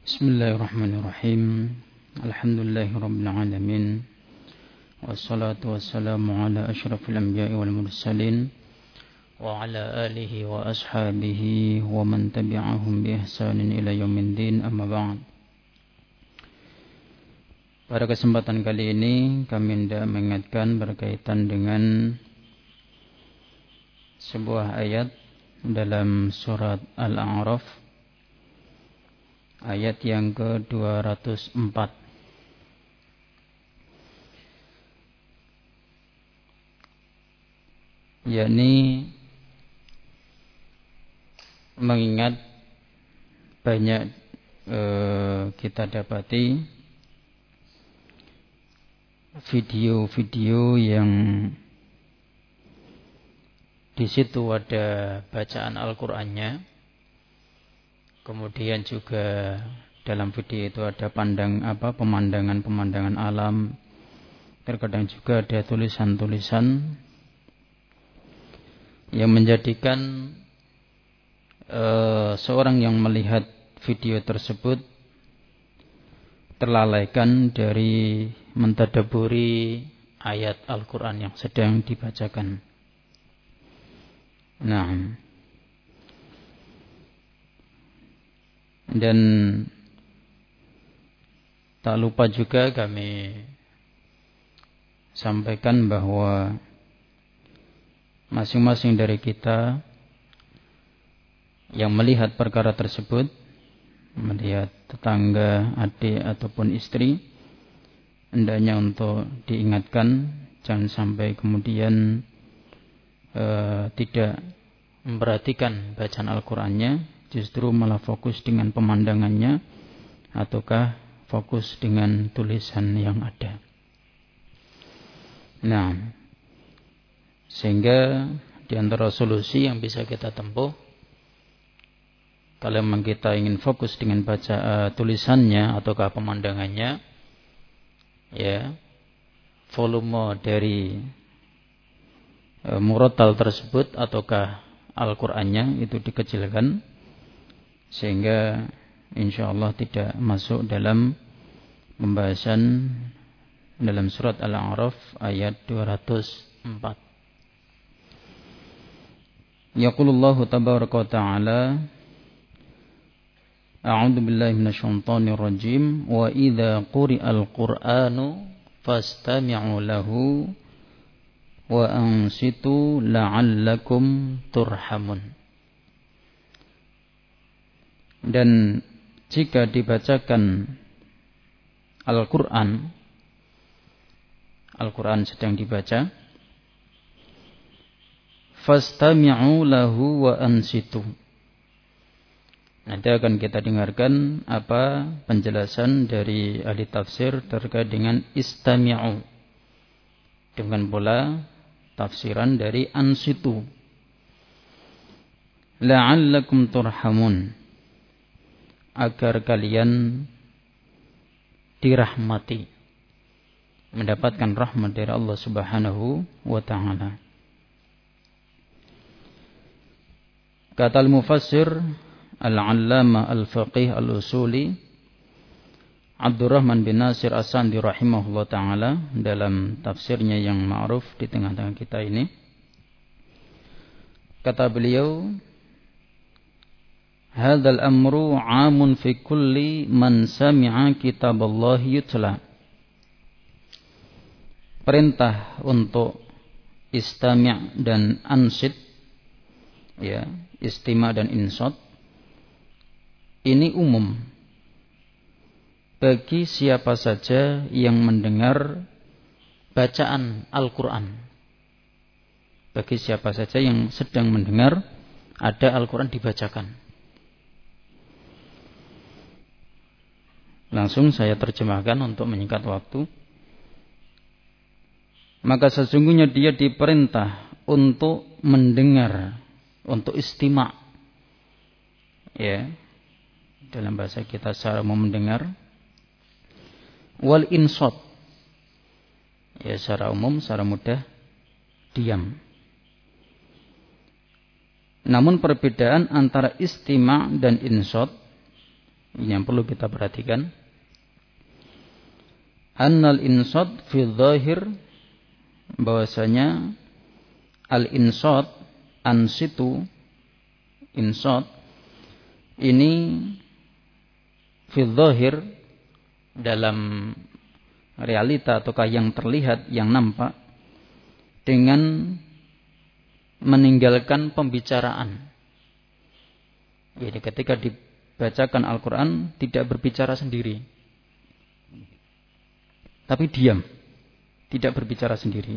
Bismillahirrahmanirrahim. Alhamdulillahirabbil alamin. Wassalatu wassalamu ala asyrafil anbiya'i wal mursalin wa ala alihi wa ashabihi wa man tabi'ahum bi ihsanin ila yaumiddin, amma ba'd. Pada kesempatan kali ini kami hendak mengingatkan berkaitan dengan sebuah ayat dalam surat Al-A'raf, ayat yang ke-204. Yakni mengingat banyak kita dapati video-video yang di situ ada bacaan Al-Qur'annya. Kemudian juga dalam video itu ada pemandangan alam. Terkadang juga ada tulisan-tulisan yang menjadikan seorang yang melihat video tersebut terlalaikan dari mentadabburi ayat Al-Quran yang sedang dibacakan. Nah, dan tak lupa juga kami sampaikan bahwa masing-masing dari kita yang melihat perkara tersebut, melihat tetangga, adik ataupun istri, hendaknya untuk diingatkan jangan sampai kemudian tidak memperhatikan bacaan Al-Qur'annya, justru malah fokus dengan pemandangannya ataukah fokus dengan tulisan yang ada. Nah, sehingga di antara solusi yang bisa kita tempuh, kalau memang kita ingin fokus dengan baca tulisannya ataukah pemandangannya, ya, volume dari murattal tersebut ataukah Al-Qur'annya itu dikecilkan, sehingga insyaallah tidak masuk dalam pembahasan dalam surat Al-A'raf ayat 204. Yaqulullahu tabaraka wa ta'ala, a'udzu billahi minasyaitonir rajim, wa idza quri'al qur'anu fastami'u lahu wa ansitu la'allakum turhamun. Dan jika dibacakan Al-Quran sedang dibaca, fastami'u lahu wa ansitu. Nanti akan kita dengarkan apa penjelasan dari ahli tafsir terkait dengan istami'u, dengan pula tafsiran dari ansitu, la'allakum turhamun, agar kalian dirahmati, mendapatkan rahmat dari Allah Subhanahu wa ta'ala. Kata al-mufassir al-allama al-faqih al-usuli Abdurrahman bin Nasir As-Sandi rahimahullah ta'ala dalam tafsirnya yang ma'ruf di tengah-tengah kita ini, kata beliau, hadzal amru 'amun fi kulli man sami'a kitaballahi yutla. Perintah untuk istami' dan ansit, ya, istima' dan insot, ini umum bagi siapa saja yang mendengar bacaan Al-Quran. Bagi siapa saja yang sedang mendengar ada Al-Quran dibacakan. Langsung saya terjemahkan untuk menyingkat waktu. Maka sesungguhnya dia diperintah untuk mendengar, untuk istima', ya, dalam bahasa kita secara umum mendengar, wal insot, ya, secara umum, secara mudah diam. Namun perbedaan antara istima' dan insot Ini yang perlu kita perhatikan. Annal insat fi dhahir, bahwasanya al-insat, ansitu, insat ini fi dhahir, dalam realita ataukah yang terlihat, yang nampak, dengan meninggalkan pembicaraan. Jadi ketika dibacakan Al-Quran tidak berbicara sendiri, tapi diam, tidak berbicara sendiri.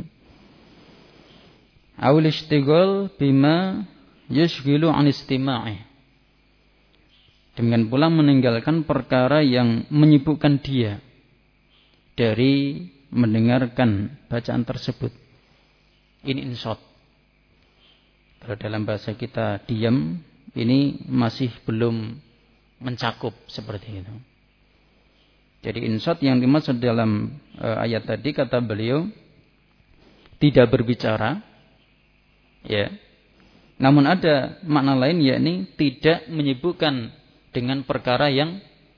Awil ishtighal bima yushghilu an istima'i, dengan pula meninggalkan perkara yang menyibukkan dia dari mendengarkan bacaan tersebut. Ini insat. Kalau dalam bahasa kita diam, ini masih belum mencakup seperti itu. Jadi insat yang dimaksud dalam ayat tadi, kata beliau, tidak berbicara, ya. Namun ada makna lain, yakni tidak menyibukkan dengan perkara yang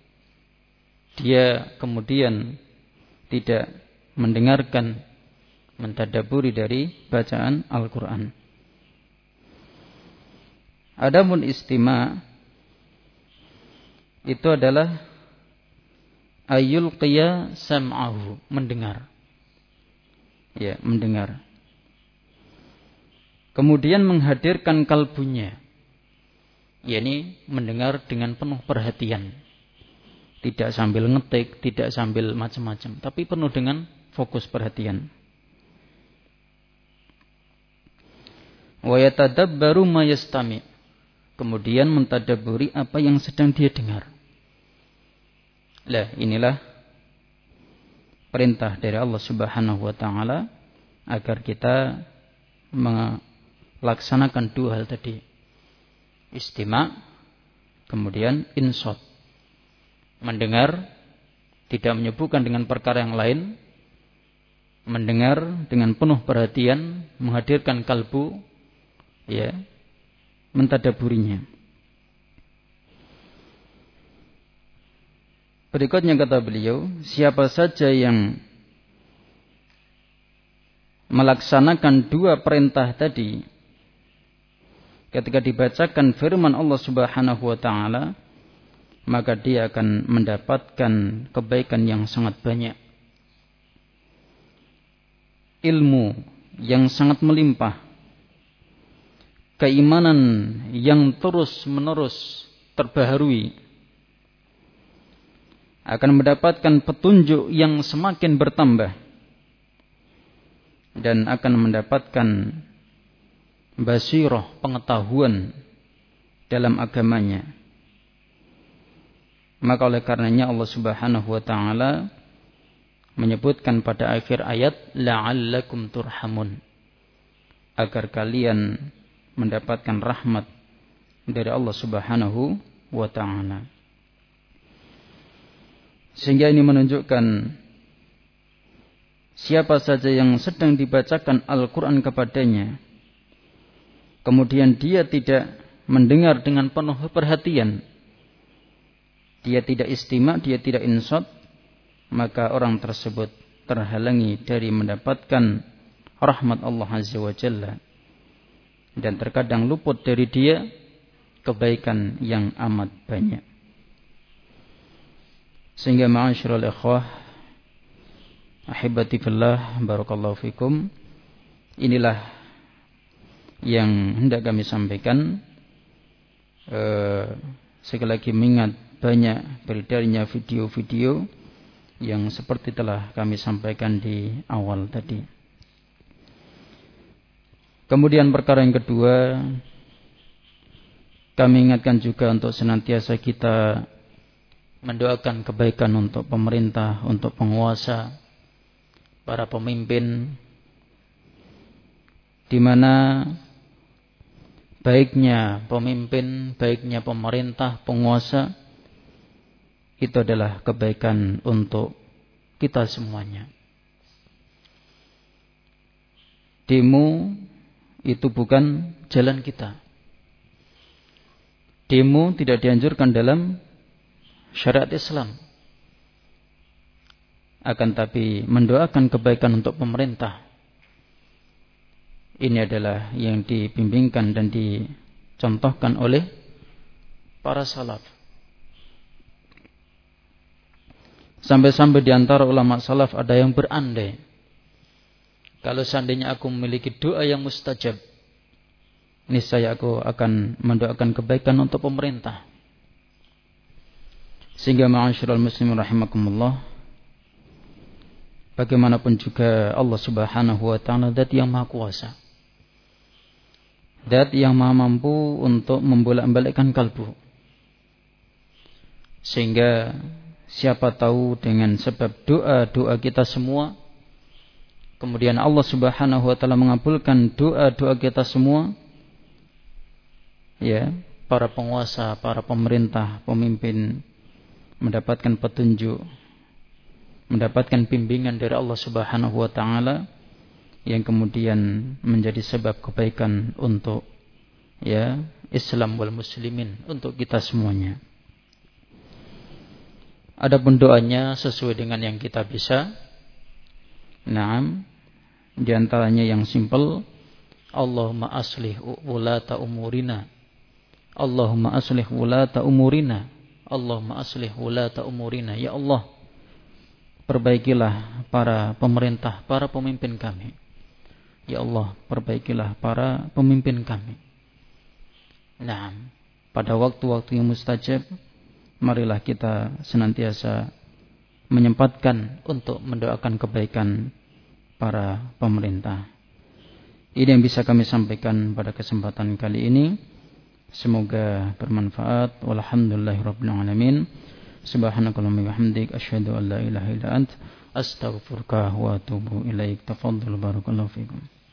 dia kemudian tidak mendengarkan, mentadaburi dari bacaan Al-Quran. Adapun istima' itu adalah ayul qiya sam'ahu, mendengar. Ya, mendengar. Kemudian menghadirkan kalbunya, yakni mendengar dengan penuh perhatian. Tidak sambil ngetik, tidak sambil macam-macam, tapi penuh dengan fokus perhatian. Wa yatadabbaru ma yastami', kemudian mentadabburi apa yang sedang dia dengar. Lah, inilah perintah dari Allah Subhanahu wa taala agar kita melaksanakan dua hal tadi. Istima', kemudian insat. Mendengar, tidak menyibukkan dengan perkara yang lain. Mendengar dengan penuh perhatian, menghadirkan kalbu, ya, mentadaburinya. Berikutnya kata beliau, siapa saja yang melaksanakan dua perintah tadi, ketika dibacakan firman Allah Subhanahu wa taala, maka dia akan mendapatkan kebaikan yang sangat banyak. Ilmu yang sangat melimpah, keimanan yang terus-menerus terbaharui, akan mendapatkan petunjuk yang semakin bertambah, dan akan mendapatkan basirah, pengetahuan dalam agamanya. Maka oleh karenanya Allah Subhanahu wa taala menyebutkan pada akhir ayat, la'allakum turhamun, agar kalian mendapatkan rahmat dari Allah Subhanahu wa taala. Sehingga ini menunjukkan siapa saja yang sedang dibacakan Al-Quran kepadanya, kemudian dia tidak mendengar dengan penuh perhatian, dia tidak istima', dia tidak insat, maka orang tersebut terhalangi dari mendapatkan rahmat Allah Azza wa Jalla, dan terkadang luput dari dia kebaikan yang amat banyak. Sehingga ma'asyiral ikhwah, ahibati fillah, barakallahu fikum, inilah yang hendak kami sampaikan. Sekali lagi mengingat banyak beredarnya video-video yang seperti telah kami sampaikan di awal tadi. Kemudian perkara yang kedua, kami ingatkan juga untuk senantiasa kita mendoakan kebaikan untuk pemerintah, untuk penguasa, para pemimpin, di mana baiknya pemimpin, baiknya pemerintah, penguasa, itu adalah kebaikan untuk kita semuanya. Demo itu bukan jalan kita. Demo tidak dianjurkan dalam syariat Islam. Akan tapi mendoakan kebaikan untuk pemerintah, ini adalah yang dibimbingkan dan dicontohkan oleh para salaf. Sampai-sampai di antara ulama salaf ada yang berandai, kalau seandainya aku memiliki doa yang mustajab, niscaya aku akan mendoakan kebaikan untuk pemerintah. Sehingga ma'asyiral muslimin rahimakumullah, bagaimanapun juga Allah Subhanahu wa taala zat yang maha kuasa, zat yang maha mampu untuk membolak-balikkan kalbu. Sehingga siapa tahu dengan sebab doa-doa kita semua, kemudian Allah Subhanahu wa taala mengabulkan doa-doa kita semua, ya, para penguasa, para pemerintah, pemimpin mendapatkan petunjuk, mendapatkan bimbingan dari Allah Subhanahu wa taala yang kemudian menjadi sebab kebaikan untuk, ya, Islam wal muslimin, untuk kita semuanya. Adapun doanya sesuai dengan yang kita bisa. Naam, di antaranya yang simpel, Allahumma aslih wulata umurina. Allahumma aslih wulata umurina. Allahumma aslih wulata umurina. Ya Allah, perbaikilah para pemerintah, para pemimpin kami. Ya Allah, perbaikilah para pemimpin kami. Naam, pada waktu-waktu yang mustajab, marilah kita senantiasa menyempatkan untuk mendoakan kebaikan para pemerintah. Ini yang bisa kami sampaikan pada kesempatan kali ini. Semoga bermanfaat. Walhamdulillahirabbil alamin. Subhanakallahumma wa bihamdik asyhadu an la ilaha illa ant astaghfiruka wa atubu ilaik. Tafadhalu barakallahu fikum.